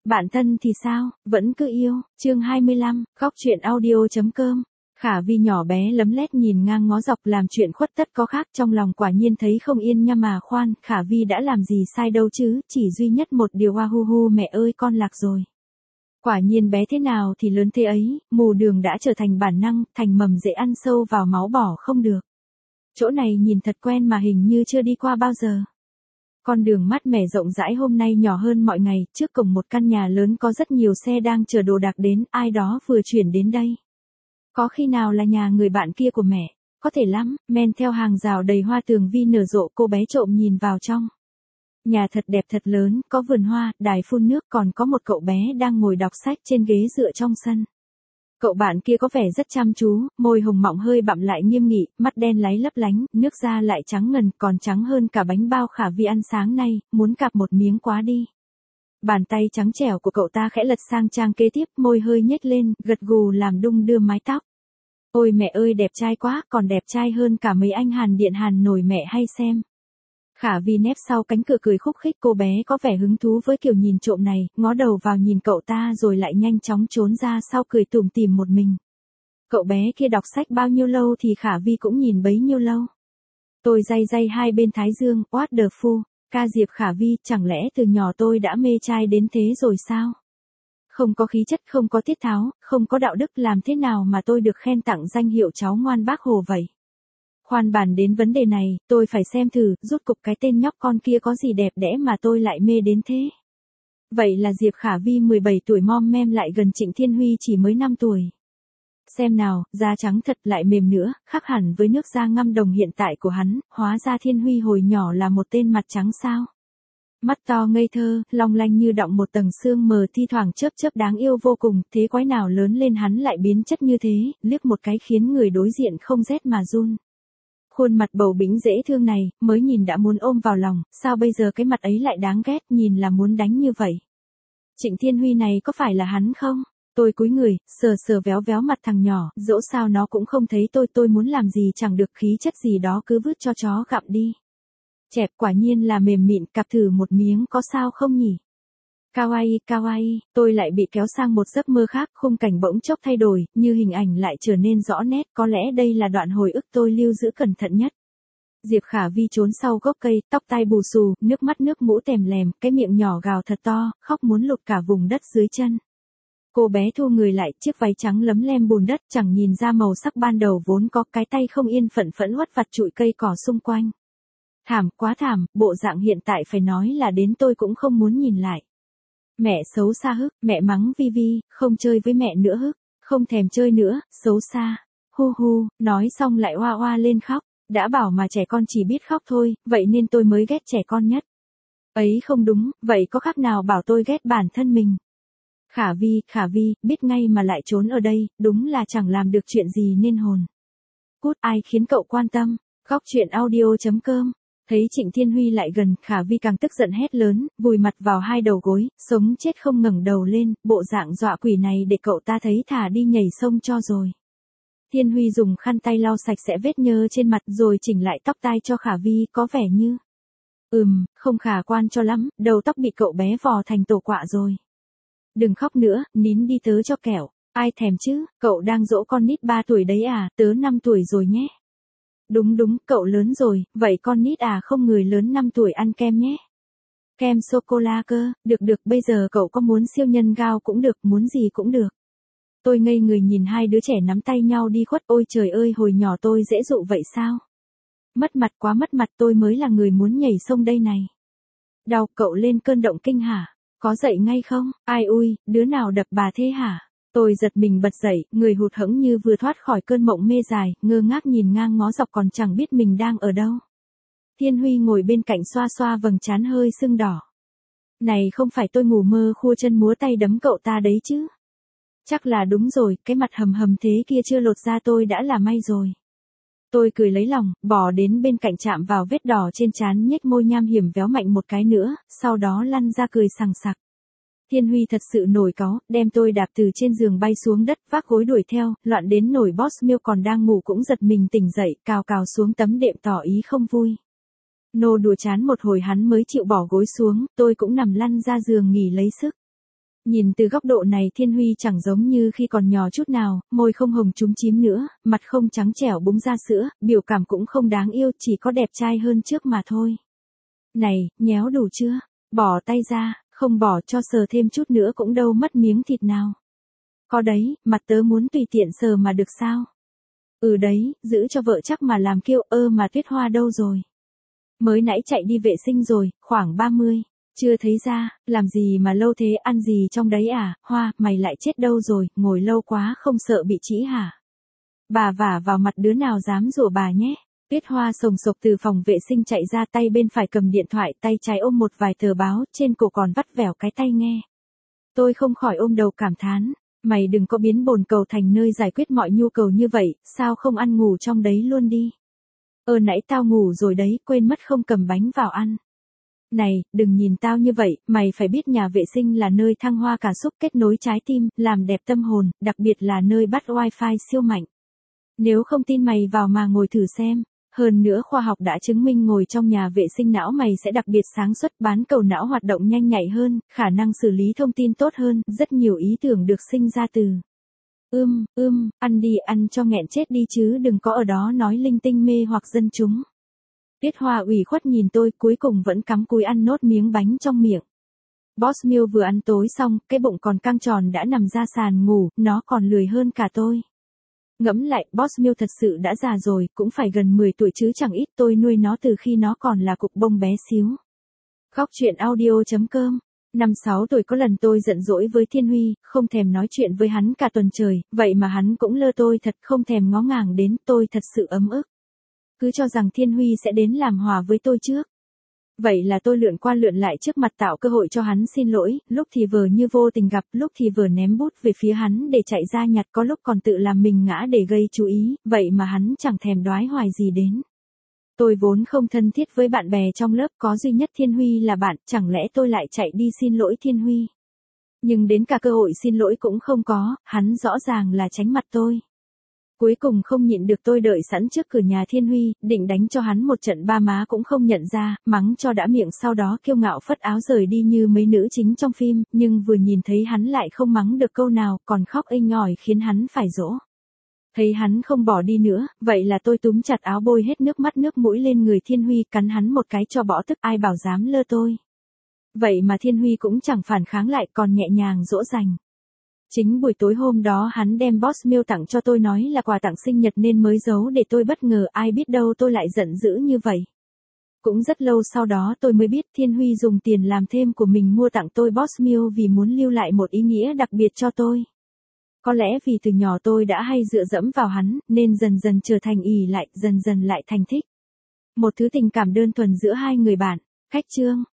Bạn thân thì sao, vẫn cứ yêu, chương 25, góc chuyện audio.com. Khả Vi nhỏ bé lấm lét nhìn ngang ngó dọc làm chuyện khuất tất có khác, trong lòng quả nhiên thấy không yên nha mà khoan, Khả Vi đã làm gì sai đâu chứ, chỉ duy nhất một điều hu hu mẹ ơi con lạc rồi. Quả nhiên bé thế nào thì lớn thế ấy, mù đường đã trở thành bản năng, thành mầm dễ ăn sâu vào máu bỏ không được. Chỗ này nhìn thật quen mà hình như chưa đi qua bao giờ. Con đường mát mẻ rộng rãi hôm nay nhỏ hơn mọi ngày, trước cổng một căn nhà lớn có rất nhiều xe đang chở đồ đạc đến, ai đó vừa chuyển đến đây. Có khi nào là nhà người bạn kia của mẹ, có thể lắm, men theo hàng rào đầy hoa tường vi nở rộ, cô bé trộm nhìn vào trong. Nhà thật đẹp thật lớn, có vườn hoa, đài phun nước, còn có một cậu bé đang ngồi đọc sách trên ghế dựa trong sân. Cậu bạn kia có vẻ rất chăm chú, môi hồng mọng hơi bặm lại nghiêm nghị, mắt đen láy lấp lánh, nước da lại trắng ngần, còn trắng hơn cả bánh bao Khả Vi ăn sáng nay, muốn cạp một miếng quá đi. Bàn tay trắng trẻo của cậu ta khẽ lật sang trang kế tiếp, môi hơi nhếch lên, gật gù làm đung đưa mái tóc. Ôi mẹ ơi đẹp trai quá, còn đẹp trai hơn cả mấy anh Hàn Điện Hàn nổi mẹ hay xem. Khả Vi nép sau cánh cửa cười khúc khích, cô bé có vẻ hứng thú với kiểu nhìn trộm này, ngó đầu vào nhìn cậu ta rồi lại nhanh chóng trốn ra sau cười tủm tỉm một mình. Cậu bé kia đọc sách bao nhiêu lâu thì Khả Vi cũng nhìn bấy nhiêu lâu. Tôi day hai bên thái dương, what the fuck, ca Diệp Khả Vi, chẳng lẽ từ nhỏ tôi đã mê trai đến thế rồi sao? Không có khí chất, không có tiết tháo, không có đạo đức, làm thế nào mà tôi được khen tặng danh hiệu cháu ngoan bác Hồ vậy? Khoan bàn đến vấn đề này, tôi phải xem thử, rút cục cái tên nhóc con kia có gì đẹp đẽ mà tôi lại mê đến thế. Vậy là Diệp Khả Vi 17 tuổi mom mem lại gần Trịnh Thiên Huy chỉ mới 5 tuổi. Xem nào, da trắng thật lại mềm nữa, khác hẳn với nước da ngăm đồng hiện tại của hắn, hóa ra Thiên Huy hồi nhỏ là một tên mặt trắng sao. Mắt to ngây thơ, long lanh như đọng một tầng sương mờ thi thoảng chớp chớp đáng yêu vô cùng, thế quái nào lớn lên hắn lại biến chất như thế, liếc một cái khiến người đối diện không rét mà run. Khuôn mặt bầu bĩnh dễ thương này, mới nhìn đã muốn ôm vào lòng, sao bây giờ cái mặt ấy lại đáng ghét, nhìn là muốn đánh như vậy. Trịnh Thiên Huy này có phải là hắn không? Tôi cúi người, sờ véo véo mặt thằng nhỏ, dẫu sao nó cũng không thấy tôi muốn làm gì chẳng được, khí chất gì đó cứ vứt cho chó gặm đi. Chẹp quả nhiên là mềm mịn, cặp thử một miếng có sao không nhỉ? Kawaii, tôi lại bị kéo sang một giấc mơ khác, khung cảnh bỗng chốc thay đổi, như hình ảnh lại trở nên rõ nét, có lẽ đây là đoạn hồi ức tôi lưu giữ cẩn thận nhất. Diệp Khả Vi trốn sau gốc cây, tóc tai bù xù, nước mắt nước mũi tèm lèm, cái miệng nhỏ gào thật to, khóc muốn lụt cả vùng đất dưới chân. Cô bé thu người lại, chiếc váy trắng lấm lem bùn đất, chẳng nhìn ra màu sắc ban đầu vốn có, cái tay không yên phận phẫn uất vặt trụi cây cỏ xung quanh. Thảm, quá thảm, bộ dạng hiện tại phải nói là đến tôi cũng không muốn nhìn lại. Mẹ xấu xa hức, mẹ mắng Vi, không chơi với mẹ nữa hức, không thèm chơi nữa, xấu xa. Hu, nói xong lại oa lên khóc, đã bảo mà trẻ con chỉ biết khóc thôi, vậy nên tôi mới ghét trẻ con nhất. Ấy không đúng, vậy có khác nào bảo tôi ghét bản thân mình. Khả Vi, biết ngay mà lại trốn ở đây, đúng là chẳng làm được chuyện gì nên hồn. Cút, ai khiến cậu quan tâm, góc chuyện audio.com. Thấy Trịnh Thiên Huy lại gần, Khả Vi càng tức giận hét lớn, vùi mặt vào hai đầu gối, sống chết không ngẩng đầu lên, bộ dạng dọa quỷ này để cậu ta thấy thả đi nhảy sông cho rồi. Thiên Huy dùng khăn tay lau sạch sẽ vết nhơ trên mặt rồi chỉnh lại tóc tai cho Khả Vi, có vẻ như không khả quan cho lắm, đầu tóc bị cậu bé vò thành tổ quạ rồi. Đừng khóc nữa, nín đi tớ cho kẹo, ai thèm chứ, cậu đang dỗ con nít 3 tuổi đấy à, tớ 5 tuổi rồi nhé. Đúng, cậu lớn rồi, vậy con nít à, không, người lớn 5 tuổi ăn kem nhé. Kem sô-cô-la cơ, được, bây giờ cậu có muốn siêu nhân gao cũng được, muốn gì cũng được. Tôi ngây người nhìn hai đứa trẻ nắm tay nhau đi khuất, ôi trời ơi, hồi nhỏ tôi dễ dụ vậy sao? Mất mặt quá mất mặt, tôi mới là người muốn nhảy sông đây này. Đau, cậu lên cơn động kinh hả? Có dậy ngay không? Ai ui, đứa nào đập bà thế hả? Tôi giật mình bật dậy, người hụt hẫng như vừa thoát khỏi cơn mộng mê dài, ngơ ngác nhìn ngang ngó dọc còn chẳng biết mình đang ở đâu. Thiên Huy ngồi bên cạnh xoa vầng trán hơi sưng đỏ. Này không phải tôi ngủ mơ khua chân múa tay đấm cậu ta đấy chứ? Chắc là đúng rồi, cái mặt hầm thế kia chưa lột ra tôi đã là may rồi. Tôi cười lấy lòng, bỏ đến bên cạnh chạm vào vết đỏ trên trán, nhếch môi nham hiểm véo mạnh một cái nữa, sau đó lăn ra cười sằng sặc. Thiên Huy thật sự nổi cáu, đem tôi đạp từ trên giường bay xuống đất, vác gối đuổi theo, loạn đến nổi Boss Miêu còn đang ngủ cũng giật mình tỉnh dậy, cào xuống tấm đệm tỏ ý không vui. Nô đùa chán một hồi hắn mới chịu bỏ gối xuống, tôi cũng nằm lăn ra giường nghỉ lấy sức. Nhìn từ góc độ này Thiên Huy chẳng giống như khi còn nhỏ chút nào, môi không hồng chúm chím nữa, mặt không trắng trẻo búng ra sữa, biểu cảm cũng không đáng yêu, chỉ có đẹp trai hơn trước mà thôi. Này, nhéo đủ chưa? Bỏ tay ra, không bỏ cho sờ thêm chút nữa cũng đâu mất miếng thịt nào. Có đấy, mặt tớ muốn tùy tiện sờ mà được sao? Ừ đấy, giữ cho vợ chắc mà làm kêu mà Tuyết Hoa đâu rồi? Mới nãy chạy đi vệ sinh rồi, khoảng 30. Chưa thấy ra, làm gì mà lâu thế, ăn gì trong đấy à, Hoa, mày lại chết đâu rồi, ngồi lâu quá không sợ bị trĩ hả? Bà vả vào mặt đứa nào dám rủa bà nhé. Tuyết Hoa sồng sộc từ phòng vệ sinh chạy ra, tay bên phải cầm điện thoại, tay trái ôm một vài tờ báo, trên cổ còn vắt vẻo cái tai nghe. Tôi không khỏi ôm đầu cảm thán, mày đừng có biến bồn cầu thành nơi giải quyết mọi nhu cầu như vậy, sao không ăn ngủ trong đấy luôn đi. Nãy tao ngủ rồi đấy, quên mất không cầm bánh vào ăn. Này, đừng nhìn tao như vậy, mày phải biết nhà vệ sinh là nơi thăng hoa cảm xúc, kết nối trái tim, làm đẹp tâm hồn, đặc biệt là nơi bắt wifi siêu mạnh. Nếu không tin mày vào mà ngồi thử xem. Hơn nữa khoa học đã chứng minh ngồi trong nhà vệ sinh não mày sẽ đặc biệt sáng suốt, bán cầu não hoạt động nhanh nhạy hơn, khả năng xử lý thông tin tốt hơn, rất nhiều ý tưởng được sinh ra từ. Ăn đi, ăn cho nghẹn chết đi chứ đừng có ở đó nói linh tinh mê hoặc dân chúng. Tuyết Hoa ủy khuất nhìn tôi, cuối cùng vẫn cắm cúi ăn nốt miếng bánh trong miệng. Boss Meal vừa ăn tối xong, cái bụng còn căng tròn đã nằm ra sàn ngủ, nó còn lười hơn cả tôi. Ngẫm lại, Boss Meal thật sự đã già rồi, cũng phải gần 10 tuổi chứ chẳng ít, tôi nuôi nó từ khi nó còn là cục bông bé xíu. Góc chuyện audio.com. Năm 6 tuổi có lần tôi giận dỗi với Thiên Huy, không thèm nói chuyện với hắn cả tuần trời, vậy mà hắn cũng lơ tôi thật, không thèm ngó ngàng đến, tôi thật sự ấm ức. Cứ cho rằng Thiên Huy sẽ đến làm hòa với tôi trước. Vậy là tôi lượn qua lượn lại trước mặt tạo cơ hội cho hắn xin lỗi, lúc thì vờ như vô tình gặp, lúc thì vờ ném bút về phía hắn để chạy ra nhặt, có lúc còn tự làm mình ngã để gây chú ý, vậy mà hắn chẳng thèm đoái hoài gì đến. Tôi vốn không thân thiết với bạn bè trong lớp, có duy nhất Thiên Huy là bạn, chẳng lẽ tôi lại chạy đi xin lỗi Thiên Huy. Nhưng đến cả cơ hội xin lỗi cũng không có, hắn rõ ràng là tránh mặt tôi. Cuối cùng không nhịn được tôi đợi sẵn trước cửa nhà Thiên Huy, định đánh cho hắn một trận ba má cũng không nhận ra, mắng cho đã miệng sau đó kiêu ngạo phất áo rời đi như mấy nữ chính trong phim, nhưng vừa nhìn thấy hắn lại không mắng được câu nào, còn khóc inh ỏi khiến hắn phải dỗ. Thấy hắn không bỏ đi nữa, vậy là tôi túm chặt áo bôi hết nước mắt nước mũi lên người Thiên Huy, cắn hắn một cái cho bỏ tức, ai bảo dám lơ tôi. Vậy mà Thiên Huy cũng chẳng phản kháng lại, còn nhẹ nhàng dỗ dành. Chính buổi tối hôm đó hắn đem Boss Meal tặng cho tôi, nói là quà tặng sinh nhật nên mới giấu để tôi bất ngờ, ai biết đâu tôi lại giận dữ như vậy. Cũng rất lâu sau đó tôi mới biết Thiên Huy dùng tiền làm thêm của mình mua tặng tôi Boss Meal vì muốn lưu lại một ý nghĩa đặc biệt cho tôi. Có lẽ vì từ nhỏ tôi đã hay dựa dẫm vào hắn, nên dần dần trở thành ỷ lại, dần dần lại thành thích. Một thứ tình cảm đơn thuần giữa hai người bạn. Khách chương.